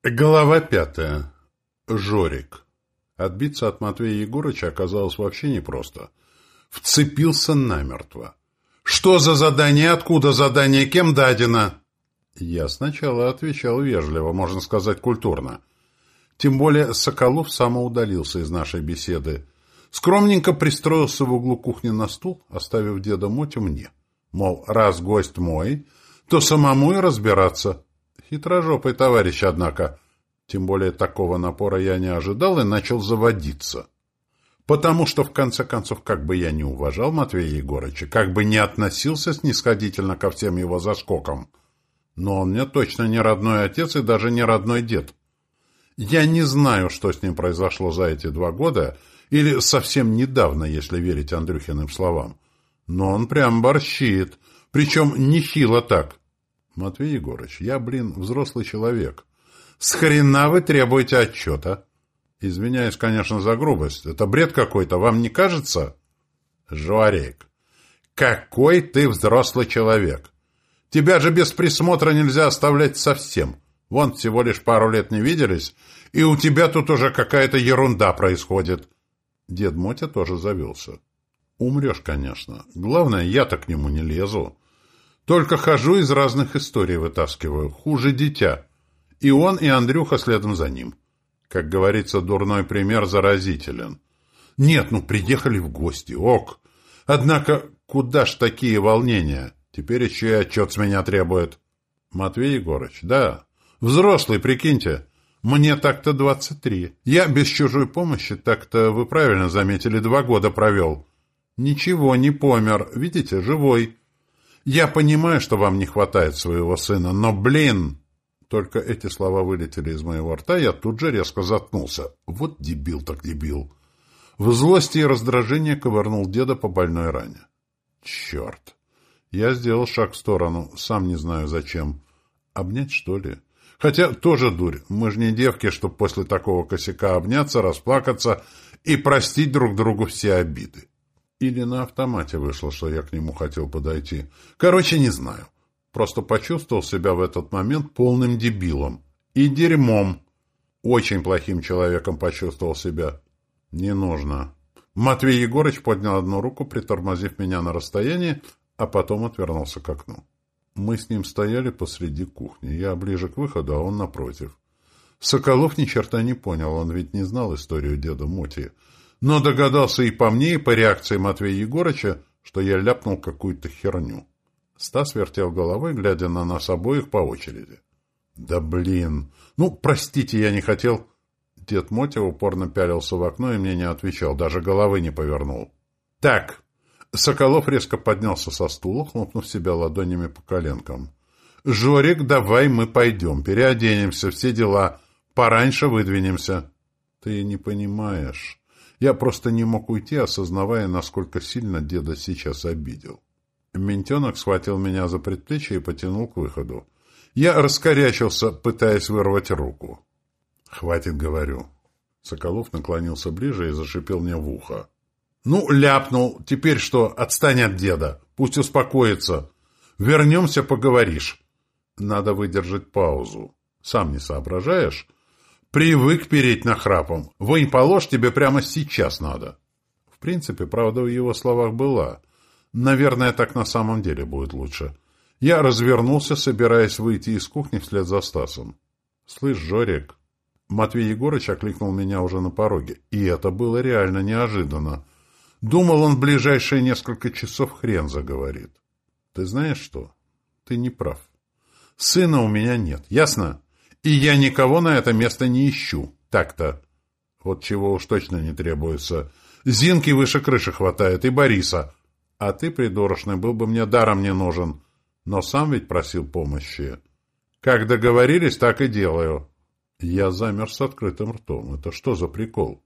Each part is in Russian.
Глава 5. Жорик. Отбиться от Матвея Егорыча оказалось вообще непросто. Вцепился намертво. «Что за задание? Откуда задание? Кем дадено?» Я сначала отвечал вежливо, можно сказать, культурно. Тем более Соколов самоудалился из нашей беседы. Скромненько пристроился в углу кухни на стул, оставив деда Мотю мне. Мол, раз гость мой, то самому и разбираться. Хитрожопый товарищ, однако. Тем более такого напора я не ожидал и начал заводиться. Потому что, в конце концов, как бы я не уважал Матвея Егорыча, как бы не относился снисходительно ко всем его заскокам, но он мне точно не родной отец и даже не родной дед. Я не знаю, что с ним произошло за эти 2 года, или совсем недавно, если верить Андрюхиным словам. Но он прям борщит, причем нехило так. Матвей Егорыч, я, взрослый человек. С хрена вы требуете отчета? Извиняюсь, конечно, за грубость. Это бред какой-то, вам не кажется? Жорик, какой ты взрослый человек? Тебя же без присмотра нельзя оставлять совсем. Вон, всего лишь пару лет не виделись, и у тебя тут уже какая-то ерунда происходит. Дед Мотя тоже завелся. Умрешь, конечно. Главное, я-то к нему не лезу. Только хожу из разных историй вытаскиваю. Хуже дитя. И он, и Андрюха следом за ним. Как говорится, дурной пример заразителен. Нет, приехали в гости, ок. Однако, куда ж такие волнения? Теперь еще и отчет с меня требует. Матвей Егорыч, да. Взрослый, прикиньте. Мне так-то 23. Я без чужой помощи, так-то вы правильно заметили, 2 года провел. Ничего, не помер. Видите, живой. Я понимаю, что вам не хватает своего сына, но, Только эти слова вылетели из моего рта, я тут же резко заткнулся. Вот дебил так дебил. В злости и раздражении ковырнул деда по больной ране. Черт. Я сделал шаг в сторону, сам не знаю зачем. Обнять, что ли? Хотя тоже дурь. Мы же не девки, чтоб после такого косяка обняться, расплакаться и простить друг другу все обиды. Или на автомате вышло, что я к нему хотел подойти. Короче, не знаю. Просто почувствовал себя в этот момент полным дебилом. И дерьмом. Очень плохим человеком почувствовал себя. Не нужно. Матвей Егорыч поднял одну руку, притормозив меня на расстоянии, а потом отвернулся к окну. Мы с ним стояли посреди кухни. Я ближе к выходу, а он напротив. Соколов ни черта не понял, он ведь не знал историю деда Моти. Но догадался и по мне, и по реакции Матвея Егорыча, что я ляпнул какую-то херню. Стас вертел головой, глядя на нас обоих по очереди. «Да простите, я не хотел...» Дед Мотя упорно пялился в окно и мне не отвечал, даже головы не повернул. «Так!» Соколов резко поднялся со стула, хлопнув себя ладонями по коленкам. «Жорик, давай мы пойдем, переоденемся, все дела. Пораньше выдвинемся». «Ты не понимаешь. Я просто не мог уйти, осознавая, насколько сильно деда сейчас обидел». Ментенок схватил меня за предплечье и потянул к выходу. Я раскорячился, пытаясь вырвать руку. «Хватит, говорю». Соколов наклонился ближе и зашипел мне в ухо. «Ляпнул. Теперь что? Отстань от деда. Пусть успокоится. Вернемся, поговоришь». Надо выдержать паузу. Сам не соображаешь? Привык переть нахрапом. Вынь положь, тебе прямо сейчас надо. В принципе, правда в его словах была. Наверное, так на самом деле будет лучше. Я развернулся, собираясь выйти из кухни вслед за Стасом. «Слышь, Жорик...» Матвей Егорыч окликнул меня уже на пороге. И это было реально неожиданно. Думал, он в ближайшие несколько часов хрен заговорит. «Ты знаешь что? Ты не прав. Сына у меня нет, ясно? И я никого на это место не ищу. Так-то. Вот чего уж точно не требуется. Зинки выше крыши хватает и Бориса. А ты, придурочный, был бы мне даром не нужен. Но сам ведь просил помощи. Как договорились, так и делаю». Я замер с открытым ртом. Это что за прикол?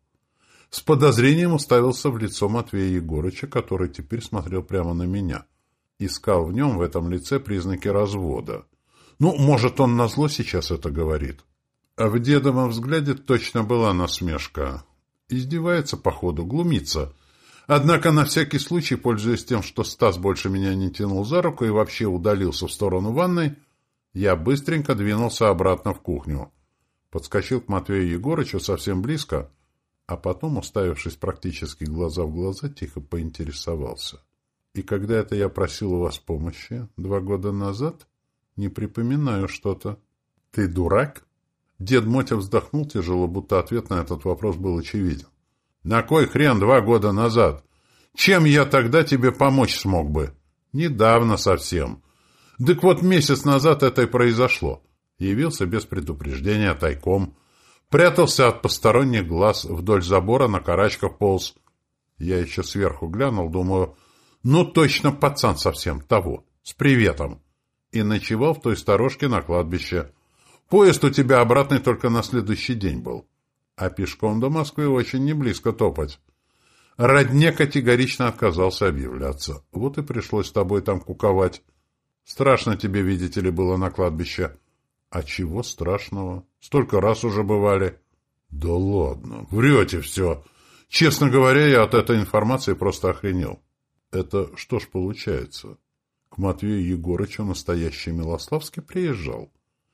С подозрением уставился в лицо Матвея Егорыча, который теперь смотрел прямо на меня. Искал в нем, в этом лице, признаки развода. Может, он назло сейчас это говорит. А в дедовом взгляде точно была насмешка. Издевается, походу, глумится. Однако на всякий случай, пользуясь тем, что Стас больше меня не тянул за руку и вообще удалился в сторону ванной, я быстренько двинулся обратно в кухню. Подскочил к Матвею Егорычу совсем близко, а потом, уставившись практически глаза в глаза, тихо поинтересовался. «И когда это я просил у вас помощи? 2 года назад? Не припоминаю что-то». «Ты дурак?» Дед Мотя вздохнул тяжело, будто ответ на этот вопрос был очевиден. «На кой хрен 2 года назад? Чем я тогда тебе помочь смог бы? Недавно совсем. Так вот, месяц назад это и произошло. Явился без предупреждения тайком. Прятался от посторонних глаз, вдоль забора на карачках полз. Я еще сверху глянул, думаю, ну точно пацан совсем того, с приветом. И ночевал в той сторожке на кладбище. Поезд у тебя обратный только на следующий день был. А пешком до Москвы очень не близко топать. Родне категорично отказался объявляться. Вот и пришлось с тобой там куковать. Страшно тебе, видите ли, было на кладбище. А чего страшного? Столько раз уже бывали. Да ладно, врете все. Честно говоря, я от этой информации просто охренел. Это что ж получается? К Матвею Егорычу настоящий Милославский приезжал.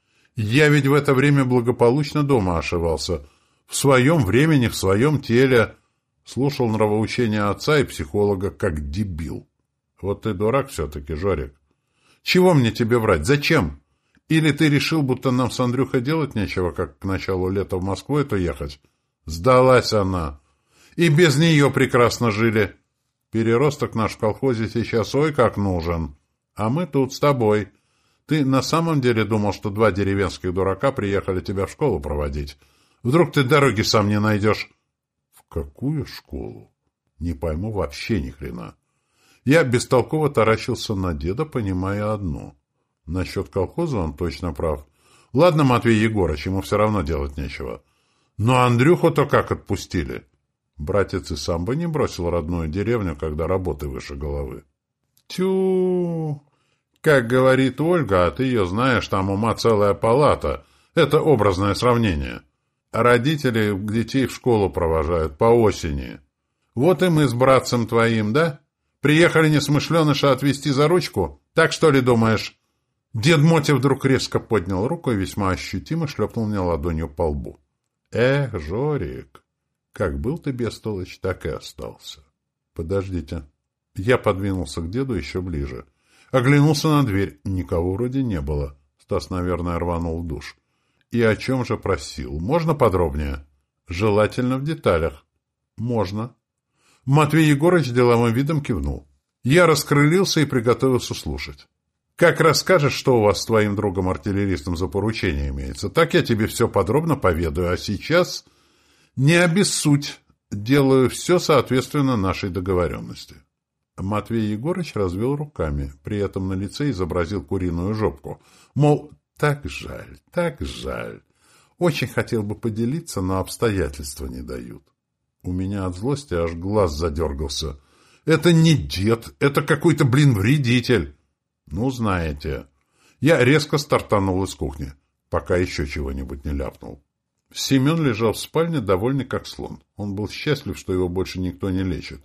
Я ведь в это время благополучно дома ошивался. В своем времени, в своем теле. Слушал нравоучения отца и психолога, как дебил. Вот ты дурак все-таки, Жорик. Чего мне тебе врать? Зачем? Или ты решил, будто нам с Андрюхой делать нечего, как к началу лета в Москву эту ехать? Сдалась она. И без нее прекрасно жили. Переросток наш в колхозе сейчас ой как нужен. А мы тут с тобой. Ты на самом деле думал, что 2 деревенских дурака приехали тебя в школу проводить? Вдруг ты дороги сам не найдешь? В какую школу? Не пойму вообще ни хрена. Я бестолково таращился на деда, понимая одно. Насчет колхоза он точно прав. Ладно, Матвей Егорыч, ему все равно делать нечего. Но Андрюху-то как отпустили? Братец и сам бы не бросил родную деревню, когда работы выше головы. Тю! Как говорит Ольга, а ты ее знаешь, там ума целая палата. Это образное сравнение. А родители детей в школу провожают по осени. Вот и мы с братцем твоим, да? Приехали несмышленыша отвезти за ручку? Так что ли думаешь? Дед Мотя вдруг резко поднял руку и весьма ощутимо шлепнул мне ладонью по лбу. Эх, Жорик, как был ты бестолочь, так и остался. Подождите. Я подвинулся к деду еще ближе. Оглянулся на дверь. Никого вроде не было. Стас, наверное, рванул в душ. И о чем же просил? Можно подробнее? Желательно в деталях. Можно. Матвей Егорыч деловым видом кивнул. Я раскрылился и приготовился слушать. Как расскажешь, что у вас с твоим другом-артиллеристом за поручение имеется, так я тебе все подробно поведаю, а сейчас не обессудь, делаю все соответственно нашей договоренности. Матвей Егорыч развел руками, при этом на лице изобразил куриную жопку. Мол, так жаль, так жаль. Очень хотел бы поделиться, но обстоятельства не дают. У меня от злости аж глаз задергался. Это не дед, это какой-то, вредитель. Ну, знаете. Я резко стартанул из кухни, пока еще чего-нибудь не ляпнул. Семен лежал в спальне, довольный как слон. Он был счастлив, что его больше никто не лечит.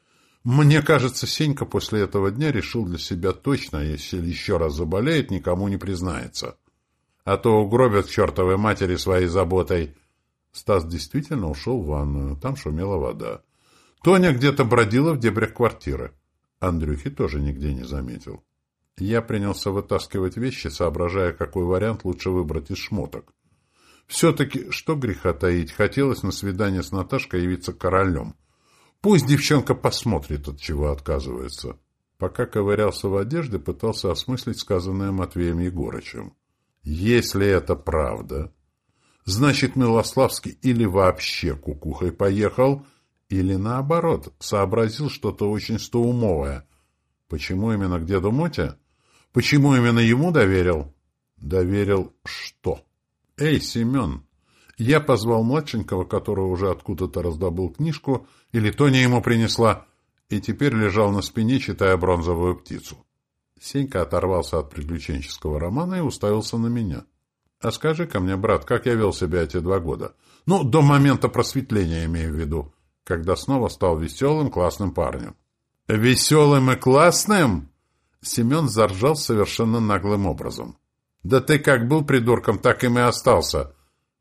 Мне кажется, Сенька после этого дня решил для себя точно, если еще раз заболеет, никому не признается. А то угробят к чертовой матери своей заботой. Стас действительно ушел в ванную, там шумела вода. Тоня где-то бродила в дебрях квартиры. Андрюхи тоже нигде не заметил. Я принялся вытаскивать вещи, соображая, какой вариант лучше выбрать из шмоток. Все-таки, что греха таить, хотелось на свидание с Наташкой явиться королем. Пусть девчонка посмотрит, от чего отказывается. Пока ковырялся в одежде, пытался осмыслить сказанное Матвеем Егорычем. Если это правда, значит, Милославский или вообще кукухой поехал, или наоборот, сообразил что-то очень стоумовое. Почему именно к деду Моте? Почему именно ему доверил? Доверил что? Эй, Семен! Я позвал младшенького, который уже откуда-то раздобыл книжку, или Тоня ему принесла, и теперь лежал на спине, читая «Бронзовую птицу». Сенька оторвался от приключенческого романа и уставился на меня. «А скажи-ка мне, брат, как я вел себя эти 2 года? Ну, до момента просветления, имею в виду, когда снова стал веселым, классным парнем». «Веселым и классным?» Семен заржал совершенно наглым образом. «Да ты как был придурком, так им и остался.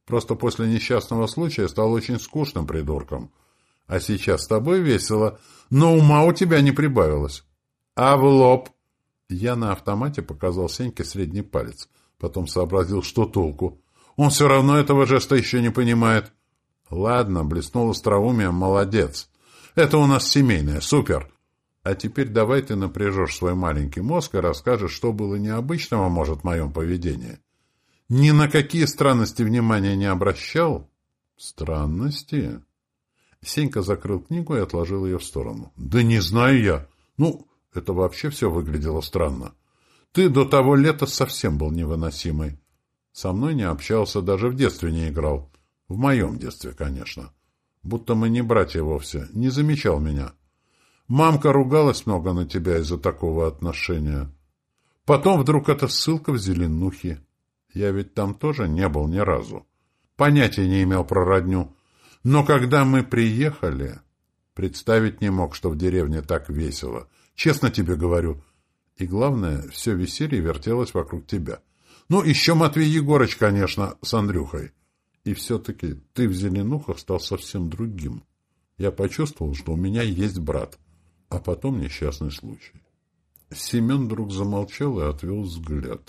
Просто после несчастного случая стал очень скучным придурком. А сейчас с тобой весело, но ума у тебя не прибавилось. А в лоб? Я на автомате показал Сеньке средний палец. Потом сообразил, что толку. Он все равно этого жеста еще не понимает. Ладно, блеснул остроумием, молодец. Это у нас семейное, супер. А теперь давай ты напряжешь свой маленький мозг и расскажешь, что было необычного, может, в моем поведении. Ни на какие странности внимания не обращал? Странности? Сенька закрыл книгу и отложил ее в сторону. Да не знаю я. Это вообще все выглядело странно. Ты до того лета совсем был невыносимый. Со мной не общался, даже в детстве не играл. В моем детстве, конечно. Будто мы не братья вовсе. Не замечал меня. Мамка ругалась много на тебя из-за такого отношения. Потом вдруг эта ссылка в Зеленухе. Я ведь там тоже не был ни разу. Понятия не имел про родню. Но когда мы приехали, представить не мог, что в деревне так весело. Честно тебе говорю. И главное, все веселье вертелось вокруг тебя. Еще Матвей Егорыч, конечно, с Андрюхой. И все-таки ты в Зеленухах стал совсем другим. Я почувствовал, что у меня есть брат. А потом несчастный случай. Семен вдруг замолчал и отвел взгляд.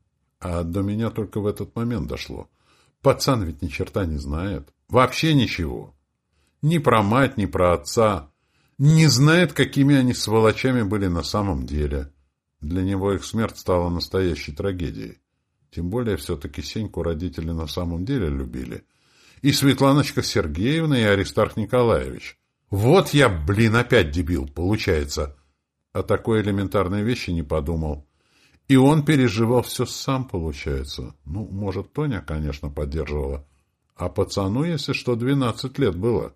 А до меня только в этот момент дошло. Пацан ведь ни черта не знает. Вообще ничего. Ни про мать, ни про отца. Не знает, какими они сволочами были на самом деле. Для него их смерть стала настоящей трагедией. Тем более, все-таки Сеньку родители на самом деле любили. И Светланочка Сергеевна, и Аристарх Николаевич. Вот я, опять дебил, получается. О такой элементарной вещи не подумал. И он переживал все сам, получается. Может, Тоня, конечно, поддерживала. А пацану, если что, 12 лет было.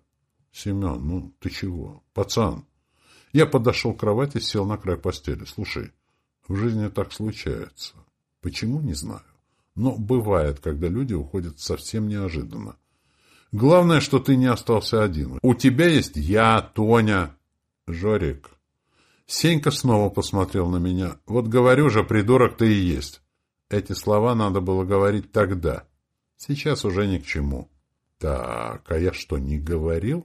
Семен, ты чего? Пацан. Я подошел к кровати, сел на край постели. Слушай, в жизни так случается. Почему, не знаю. Но бывает, когда люди уходят совсем неожиданно. Главное, что ты не остался один. У тебя есть я, Тоня. Жорик. Сенька снова посмотрел на меня. Вот говорю же, придурок ты и есть. Эти слова надо было говорить тогда. Сейчас уже ни к чему. Так, а я что, не говорил?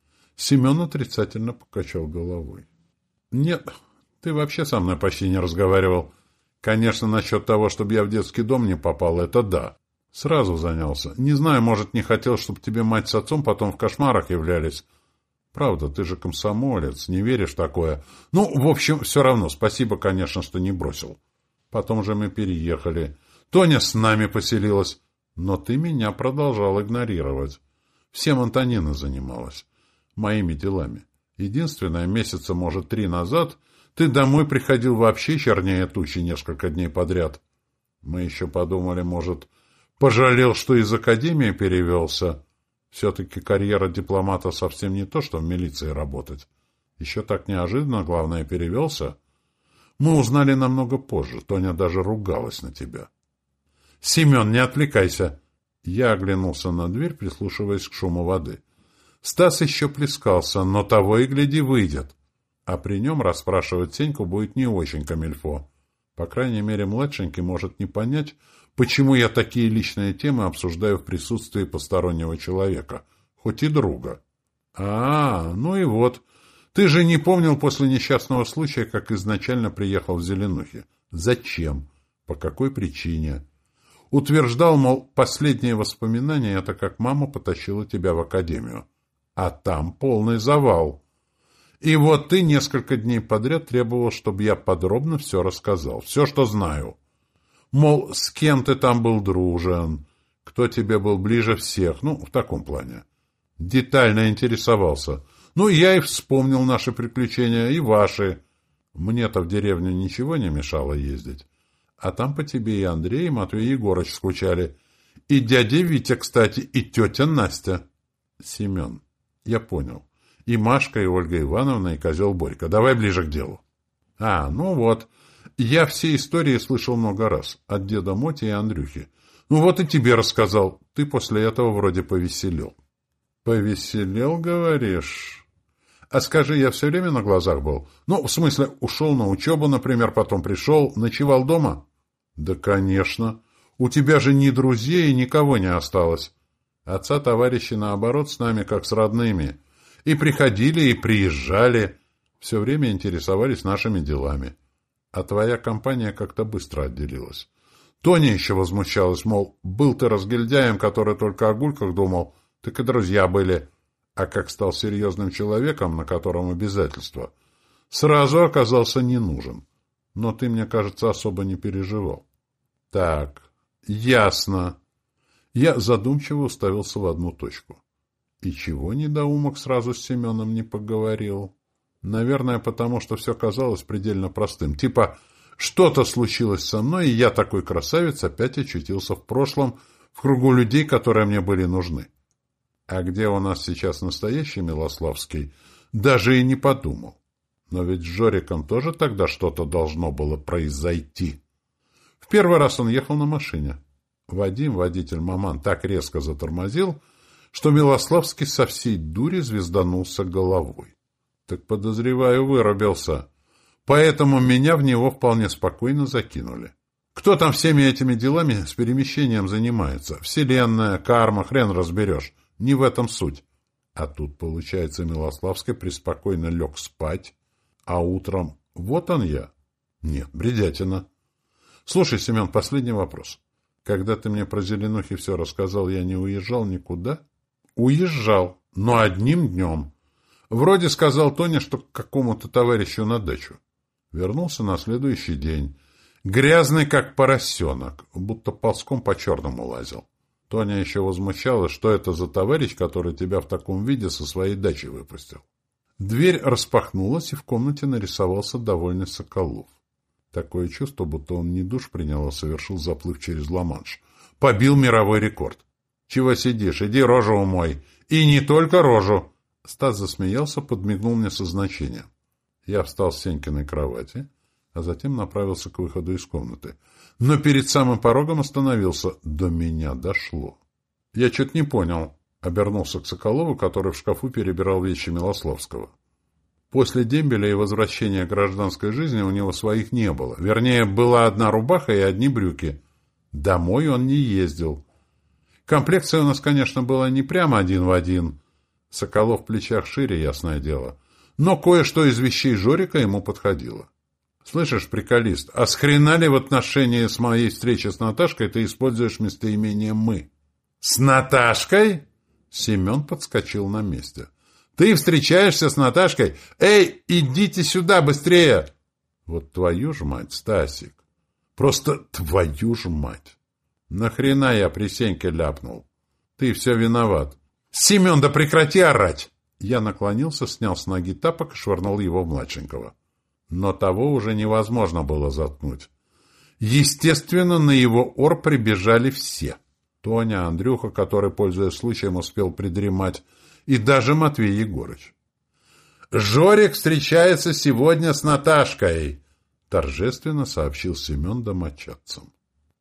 Семен отрицательно покачал головой. Нет, ты вообще со мной почти не разговаривал. Конечно, насчет того, чтобы я в детский дом не попал, это да. Сразу занялся. Не знаю, может, не хотел, чтобы тебе мать с отцом потом в кошмарах являлись. Правда, ты же комсомолец, не веришь в такое. В общем, все равно, спасибо, конечно, что не бросил. Потом же мы переехали. Тоня с нами поселилась. Но ты меня продолжал игнорировать. Всем Антонина занималась. Моими делами. Единственное, месяца, может, 3 назад ты домой приходил вообще чернее тучи несколько дней подряд. Мы еще подумали, может, пожалел, что из академии перевелся. Все-таки карьера дипломата совсем не то, что в милиции работать. Еще так неожиданно, главное, перевелся. Мы узнали намного позже. Тоня даже ругалась на тебя. «Семен, не отвлекайся!» Я оглянулся на дверь, прислушиваясь к шуму воды. Стас еще плескался, но того и гляди выйдет. А при нем расспрашивать Сеньку будет не очень камильфо. По крайней мере, младшенький может не понять, почему я такие личные темы обсуждаю в присутствии постороннего человека, хоть и друга. И вот. Ты же не помнил после несчастного случая, как изначально приехал в Зеленухе. Зачем? По какой причине? Утверждал, мол, последние воспоминания — это как мама потащила тебя в академию. А там полный завал. И вот ты несколько дней подряд требовал, чтобы я подробно все рассказал, все, что знаю. Мол, с кем ты там был дружен, кто тебе был ближе всех, в таком плане. Детально интересовался. Я и вспомнил наши приключения, и ваши. Мне-то в деревню ничего не мешало ездить. А там по тебе и Андрей, и Матвей Егорыч скучали. И дядя Витя, кстати, и тетя Настя. Семен, я понял. И Машка, и Ольга Ивановна, и козел Борька. Давай ближе к делу. Вот. Я все истории слышал много раз. От деда Моти и Андрюхи. Вот и тебе рассказал. Ты после этого вроде повеселел. Повеселел, говоришь? А скажи, я все время на глазах был? В смысле, ушел на учебу, например, потом пришел, ночевал дома? Да, конечно. У тебя же ни друзей, никого не осталось. Отца товарищи, наоборот, с нами как с родными. И приходили, и приезжали. Все время интересовались нашими делами. А твоя компания как-то быстро отделилась. Тоня еще возмущалась, мол, был ты разгильдяем, который только о гульках думал, так и друзья были. А как стал серьезным человеком, на котором обязательства, сразу оказался не нужен. Но ты, мне кажется, особо не переживал. Так, ясно. Я задумчиво уставился в одну точку. И чего недоумок сразу с Семеном не поговорил? Наверное, потому что все казалось предельно простым. Типа, что-то случилось со мной, и я, такой красавец, опять очутился в прошлом, в кругу людей, которые мне были нужны. А где у нас сейчас настоящий Милославский, даже и не подумал. Но ведь с Жориком тоже тогда что-то должно было произойти. В первый раз он ехал на машине. Вадим, водитель-маман, так резко затормозил, что Милославский со всей дури звезданулся головой. Так, подозреваю, вырубился. Поэтому меня в него вполне спокойно закинули. Кто там всеми этими делами с перемещением занимается? Вселенная, карма, хрен разберешь. Не в этом суть. А тут, получается, Милославский преспокойно лег спать, а утром вот он я. Нет, бредятина. Слушай, Семен, последний вопрос. Когда ты мне про Зеленухи все рассказал, я не уезжал никуда? Уезжал, но одним днем. Вроде сказал Тоня, что к какому-то товарищу на дачу. Вернулся на следующий день. Грязный, как поросенок, будто ползком по черному лазил. Тоня еще возмущалась, что это за товарищ, который тебя в таком виде со своей дачи выпустил. Дверь распахнулась, и в комнате нарисовался довольный Соколов. Такое чувство, будто он не душ принял, а совершил заплыв через Ла-Манш. Побил мировой рекорд. «Чего сидишь? Иди рожу умой!» «И не только рожу!» Стас засмеялся, подмигнул мне со значением. Я встал с Сенькиной кровати, а затем направился к выходу из комнаты. Но перед самым порогом остановился. До меня дошло. Я что-то не понял. Обернулся к Соколову, который в шкафу перебирал вещи Милославского. После дембеля и возвращения к гражданской жизни у него своих не было. Вернее, была одна рубаха и одни брюки. Домой он не ездил. Комплекция у нас, конечно, была не прямо один в один. Соколов в плечах шире, ясное дело. Но кое-что из вещей Жорика ему подходило. «Слышишь, приколист, а с хрена ли в отношении с моей встречи с Наташкой ты используешь местоимение «мы»?» «С Наташкой?» Семен подскочил на месте. «Ты встречаешься с Наташкой? Эй, идите сюда, быстрее!» «Вот твою ж мать, Стасик! Просто твою ж мать! Нахрена я при Сеньке ляпнул? Ты все виноват!» «Семен, да прекрати орать!» Я наклонился, снял с ноги тапок и швырнул его в младшенького. Но того уже невозможно было заткнуть. Естественно, на его ор прибежали все. Тоня, Андрюха, который, пользуясь случаем, успел придремать, и даже Матвей Егорыч. «Жорик встречается сегодня с Наташкой!» — торжественно сообщил Семен домочадцам.